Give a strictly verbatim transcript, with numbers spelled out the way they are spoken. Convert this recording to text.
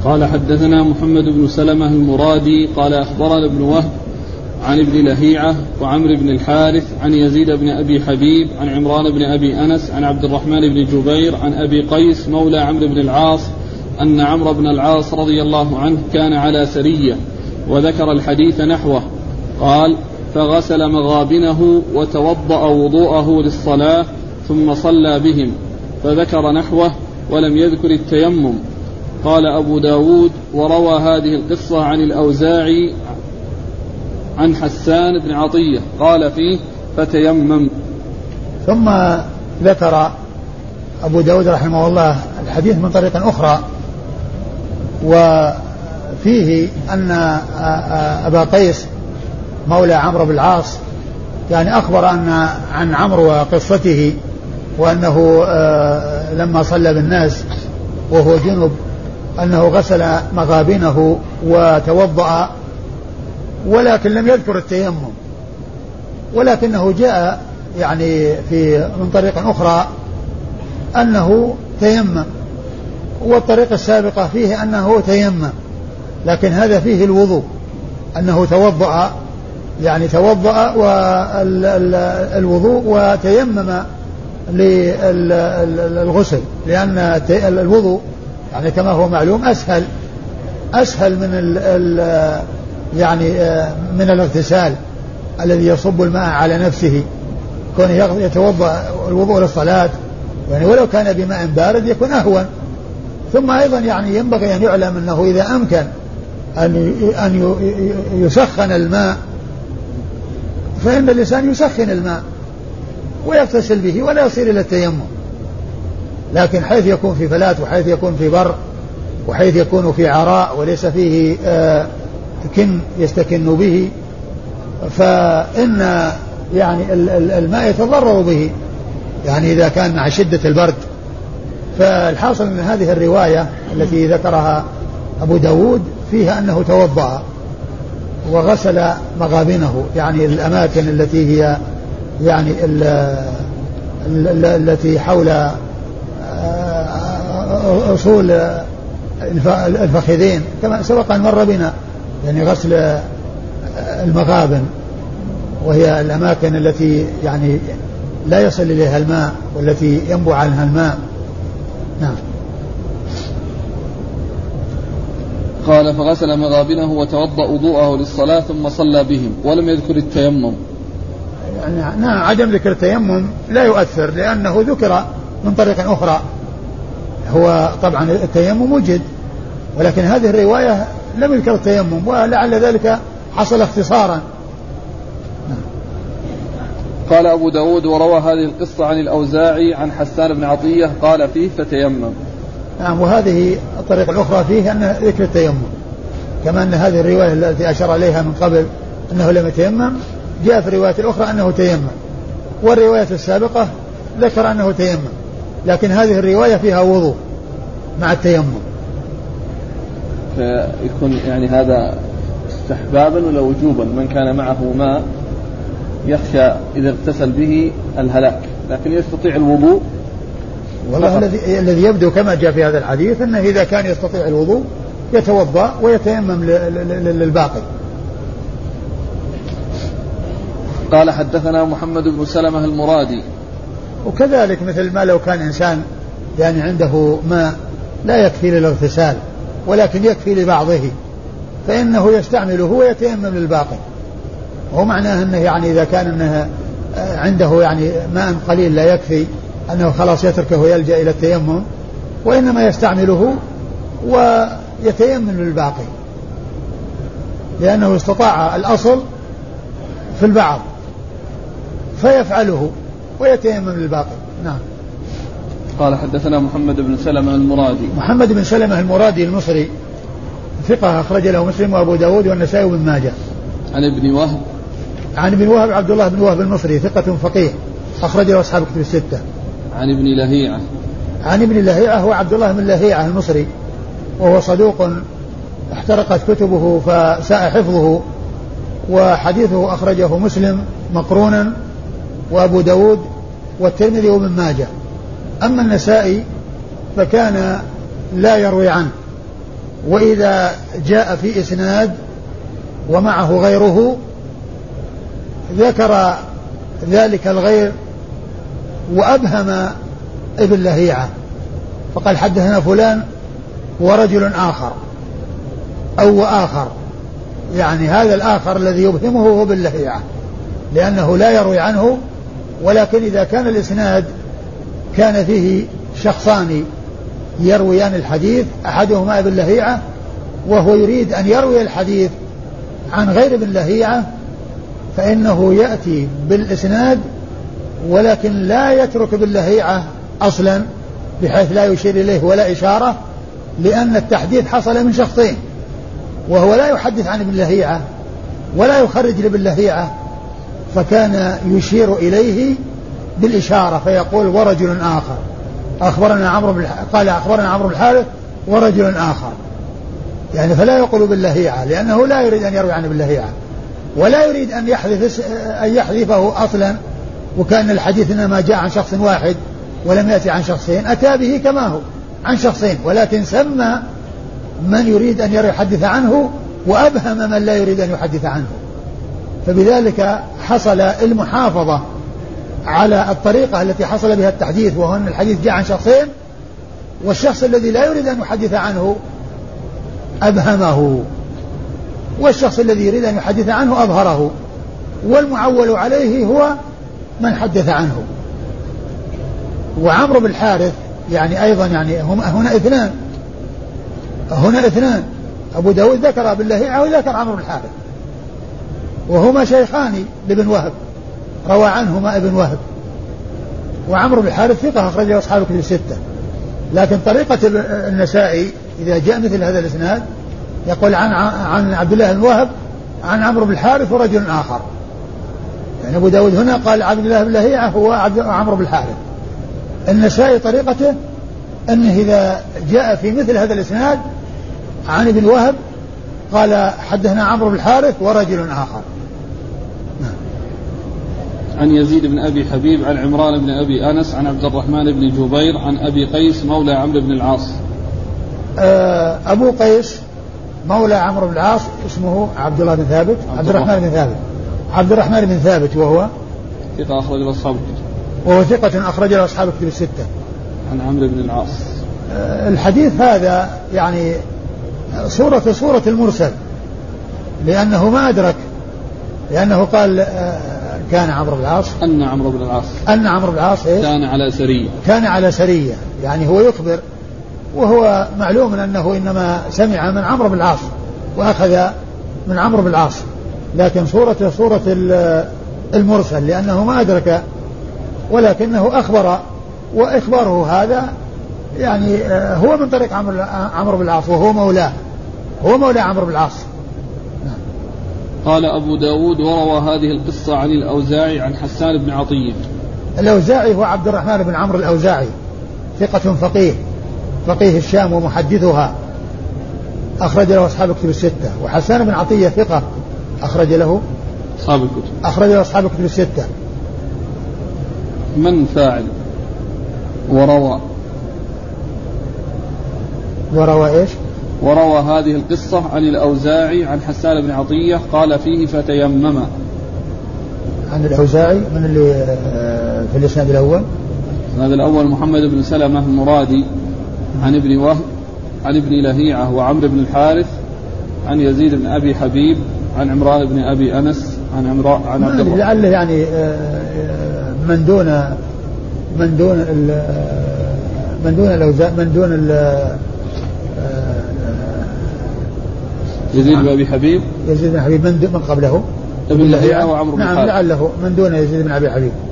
قال حدثنا محمد بن سلمة المرادي قال أخبرنا ابن وهب عن ابن لهيعة وعمر بن الحارث عن يزيد بن أبي حبيب عن عمران بن أبي أنس عن عبد الرحمن بن جبير عن أبي قيس مولى عمرو بن العاص أن عمرو بن العاص رضي الله عنه كان على سرية وذكر الحديث نحوه. قال فغسل مغابنه وتوضأ وضوءه للصلاة ثم صلى بهم، فذكر نحوه ولم يذكر التيمم. قال أبو داود وروى هذه القصة عن الأوزاعي عن حسان بن عطية قال فيه فتيمم. ثم ذكر أبو داود رحمه الله الحديث من طريق أخرى، وفيه أن أبا قيس مولى عمرو بن العاص يعني أخبر أن عن عمرو وقصته، وأنه لما صلى بالناس وهو جنب أنه غسل مغابنه وتوضأ، ولكن لم يذكر التيمم، ولكنه جاء يعني في من طريق أخرى أنه تيمم، والطريقة السابقة فيه أنه تيمم، لكن هذا فيه الوضوء أنه توضأ يعني توضأ والوضوء وتيمم للغسل، لأن الوضوء يعني كما هو معلوم أسهل أسهل من ال ال يعني من الاغتسال الذي يصب الماء على نفسه، كونه يتوضأ الوضوء للصلاة يعني ولو كان بماء بارد يكون أهون. ثم أيضا يعني ينبغي أن يعلم أنه إذا أمكن أن أن يسخن الماء فإن الإنسان يسخن الماء ويغتسل به ولا يصير إلى التيمم، لكن حيث يكون في فلات وحيث يكون في بر وحيث يكون في عراء وليس فيه آه كن يستكن به فإن يعني الماء يتضرر به يعني إذا كان مع شدة البرد. فالحاصل من هذه الرواية التي ذكرها أبو داود فيها أنه توضأ وغسل مغابنه يعني الأماكن التي هي يعني ال ال التي حول أصول الفخذين كما سبق أن مر بنا، يعني غسل المغابن وهي الأماكن التي يعني لا يصل إليها الماء والتي ينبع عنها الماء. نعم. قال فغسل مغابنه وتوضأ وضوءه للصلاة ثم صلى بهم ولم يذكر التيمم. يعني نعم عدم ذكر التيمم لا يؤثر لأنه ذكر من طريق أخرى، هو طبعا التيمم وجد ولكن هذه الرواية لم يذكر التيمم ولعل ذلك حصل اختصارا. قال أبو داود وروى هذه القصة عن الأوزاعي عن حسان بن عطية قال فيه فتيمم. نعم وهذه الطريقة الأخرى فيه أن ذكر التيمم، كما أن هذه الرواية التي أشار إليها من قبل أنه لم يتيمم جاء في الرواية الأخرى أنه تيمم، والرواية السابقة ذكر أنه تيمم، لكن هذه الرواية فيها وضوء مع التيمم. فيكون يعني هذا استحبابا ولا وجوبا؟ من كان معه ماء يخشى إذا اغتسل به الهلاك لكن يستطيع الوضوء. والله الذي الذي يبدو كما جاء في هذا الحديث أنه إذا كان يستطيع الوضوء يتوضأ ويتيمم للباقي. قال حدثنا محمد بن سلمة المرادي. وكذلك مثل ما لو كان إنسان يعني عنده ماء لا يكفي للاغتسال ولكن يكفي لبعضه فإنه يستعمله ويتيمم للباقي، وهو معناه أنه يعني إذا كان أنه عنده يعني ماء قليل لا يكفي أنه خلاص يتركه ويلجأ إلى التيمم، وإنما يستعمله ويتيمم للباقي لأنه استطاع الأصل في البعض فيفعله ويتيمم للباقي. نعم. قال حدثنا محمد بن سلمة المرادي. محمد بن سلمة المرادي المصري ثقة أخرج له مسلم وأبو داود والنسائي وابن ماجه. عن ابن وهب. عن ابن وهب عبد الله بن وهب المصري ثقة فقيه أخرج له أصحاب كتب الستة. عن ابن لهيعة. عن ابن لهيعة هو عبد الله بن لهيعة المصري وهو صدوق احترقت كتبه فساء حفظه، وحديثه أخرجه مسلم مقرونا وأبو داود والترمذي وابن ماجه. أما النسائي فكان لا يروي عنه وإذا جاء في إسناد ومعه غيره ذكر ذلك الغير وأبهم ابن لهيعة فقال حدثنا فلان ورجل آخر أو وآخر، يعني هذا الآخر الذي يبهمه هو ابن لهيعة لأنه لا يروي عنه، ولكن إذا كان الإسناد كان فيه شخصان يرويان الحديث أحدهما ابن لهيعة وهو يريد أن يروي الحديث عن غير ابن لهيعة فإنه يأتي بالإسناد ولكن لا يترك ابن لهيعة أصلا بحيث لا يشير إليه ولا إشارة، لأن التحديث حصل من شخصين وهو لا يحدث عن ابن لهيعة ولا يخرج لابن لهيعة، فكان يشير إليه بالإشارة فيقول ورجل آخر أخبرنا عمرو بن قال أخبرنا عمرو بن الحارث ورجل آخر، يعني فلا يقول ابن لهيعة لأنه لا يريد أن يروي عن ابن لهيعة ولا يريد أن يحذف أن يحذفه أصلا، وكان الحديث إنما جاء عن شخص واحد ولم يأتي عن شخصين، أتى به كما هو عن شخصين ولكن سمى من يريد أن يحدث عنه وأبهم من لا يريد أن يحدث عنه، فبذلك حصل المحافظة على الطريقة التي حصل بها التحديث، وهو أن الحديث جاء عن شخصين والشخص الذي لا يريد أن يحدث عنه أبهمه والشخص الذي يريد أن يحدث عنه أظهره، والمعول عليه هو من حدث عنه. وعمرو بن الحارث يعني أيضا يعني هم هنا اثنان هنا اثنان أبو داود ذكر ابن لهيعة وذكر عمرو بن الحارث وهما شيخان لابن وهب روى عنهما ابن وهب، وعمرو بن الحارث ثقة أخرجه أصحاب الكتب الستة، لكن طريقة النسائي إذا جاء مثل هذا الإسناد يقول عن عن عبد الله بن وهب عن عمرو بن الحارث ورجل آخر، يعني أبو داود هنا قال عبد الله بن لهيعة هو عمرو بن الحارث. النسائي طريقته أنه إذا جاء في مثل هذا الإسناد عن ابن وهب قال حدثنا عمرو بن الحارث ورجل آخر. عن يزيد بن أبي حبيب عن عمران بن أبي أنس عن عبد الرحمن بن جبير عن أبي قيس مولى عمرو بن العاص. أبو قيس مولى عمرو بن العاص اسمه عبد الله بن ثابت عبد الرحمن بن ثابت عبد الرحمن بن ثابت وهو ثقة أخرج له أصحاب الكتب وهو ثقة أخرج له أصحاب الكتب الستة. عن عمرو بن العاص. الحديث هذا يعني صورة صورة المرسل لأنه ما أدرك، لأنه قال كان عمرو بن العاص أن عمرو بن العاص أن عمرو بن العاص كان على سرية كان على سرية يعني هو يخبر، وهو معلوم أنه إنما سمع من عمرو بن العاص وأخذ من عمرو بن العاص، لكن صورته صورة المرسل لأنه ما أدرك ولكنه أخبر، وإخباره هذا يعني هو من طريق عمرو بن العاص وهو مولاه هو مولى عمرو بن العاص. قال أبو داود وروى هذه القصة عن الأوزاعي عن حسان بن عطية. الأوزاعي هو عبد الرحمن بن عمرو الأوزاعي ثقة فقيه فقيه الشام ومحدثها أخرج له أصحاب الكتب الستة، وحسان بن عطية ثقة أخرج له أصحاب الكتب أخرج له أصحاب الكتب الستة. من فاعل وروى وروى إيش وروى هذه القصة عن الأوزاعي عن حسان بن عطية قال فيه فتيمم. عن الأوزاعي من اللي في الإسناد الأول؟ هذا الأول محمد بن سلمة المرادي عن ابن وهب عن ابن لهيعة وعمرو بن الحارث عن يزيد بن أبي حبيب عن عمران بن أبي أنس عن عمران عن عبد الله لعله يعني من دون من دون من دون الأوزاعي من دون يزيد بن أبي حبيب يزيد بن حبيب من, من قبله ابن لهيعة وعمرو بن الحارث. نعم لعله من دون يزيد بن أبي حبيب.